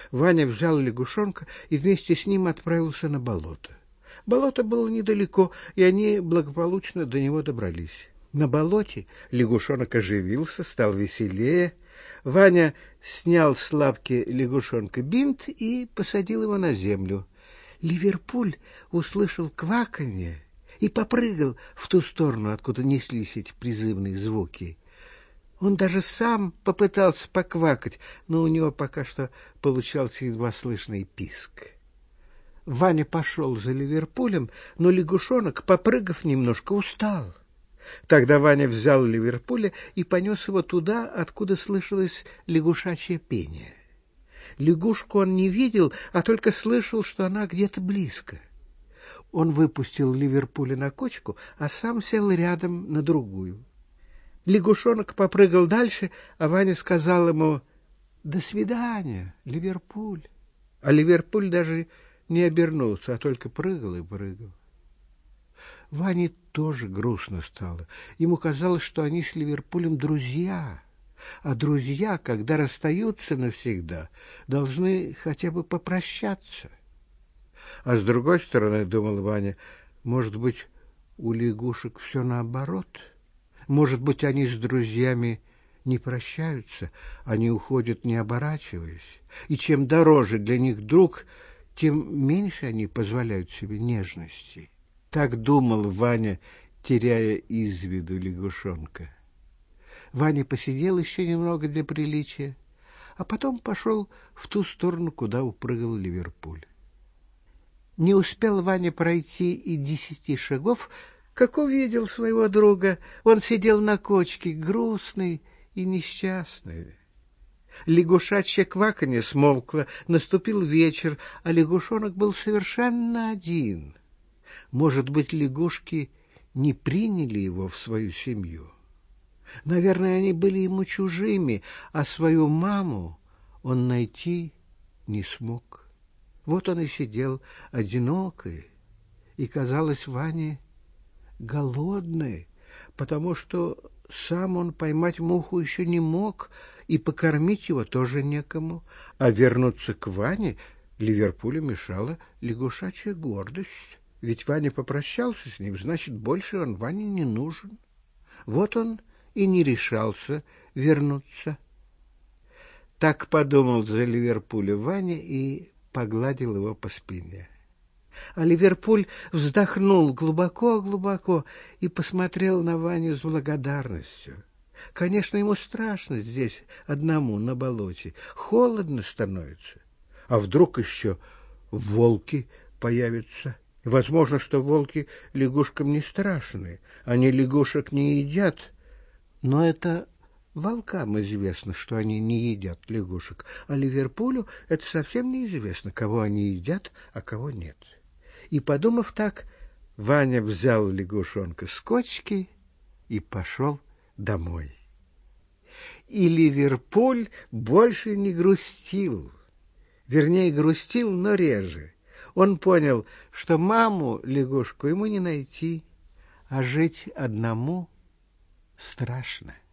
Ваня взял лягушонка и вместе с ним отправился на болото. Болото было недалеко, и они благополучно до него добрались. На болоте лягушонок оживился, стал веселее. Ваня снял с лапки лягушонка бинт и посадил его на землю. Ливерпуль услышал кваканье и попрыгал в ту сторону, откуда неслись эти призывные звуки. Он даже сам попытался поквакать, но у него пока что получался едва слышный писк. Ваня пошел за Ливерпулем, но лягушонок, попрыгав немножко, устал. Тогда Ваня взял Ливерпуля и понес его туда, откуда слышалось лягушачье пение. Лягушку он не видел, а только слышал, что она где-то близко. Он выпустил Ливерпуля на кочку, а сам сел рядом на другую. Лягушонок попрыгал дальше, а Ваня сказал ему: «До свидания, Ливерпуль». А Ливерпуль даже не обернулся, а только прыгал и прыгал. Ване тоже грустно стало. Ему казалось, что они с Ливерпулем друзья, а друзья, когда расстаются навсегда, должны хотя бы попрощаться. А с другой стороны, думал Ваня, может быть, у лягушек все наоборот? Может быть, они с друзьями не прощаются, они уходят, не оборачиваясь, и чем дороже для них друг, тем меньше они позволяют себе нежности. Так думал Ваня, теряя из виду лягушонка. Ваня посидел еще немного для приличия, а потом пошел в ту сторону, куда упрыгал Ливерпуль. Не успел Ваня пройти и 10 шагов, как увидел своего друга. Он сидел на кочке, грустный и несчастный. Лягушачье кваканье смолкло, наступил вечер, а лягушонок был совершенно один. Может быть, лягушки не приняли его в свою семью. Наверное, они были ему чужими, а свою маму он найти не смог. Вот он и сидел одинокий, и казалось Ване голодный, потому что сам он поймать муху еще не мог, и покормить его тоже некому, а вернуться к Ване Ливерпулю мешала лягушачья гордость. Ведь Ваня попрощался с ним, значит, больше он Ване не нужен. Вот он и не решался вернуться. Так подумал за Ливерпуля Ваня и погладил его по спине. А Ливерпуль вздохнул глубоко-глубоко и посмотрел на Ваню с благодарностью. Конечно, ему страшно здесь одному на болоте, холодно становится. А вдруг еще волки появятся? Возможно, что волки лягушкам не страшны, они лягушек не едят, но это волкам известно, что они не едят лягушек, а Ливерпулю это совсем неизвестно, кого они едят, а кого нет. И, подумав так, Ваня взял лягушонка с кочки и пошел домой. И Ливерпуль больше не грустил. Вернее, грустил, но реже. Он понял, что маму-лягушку ему не найти, а жить одному страшно.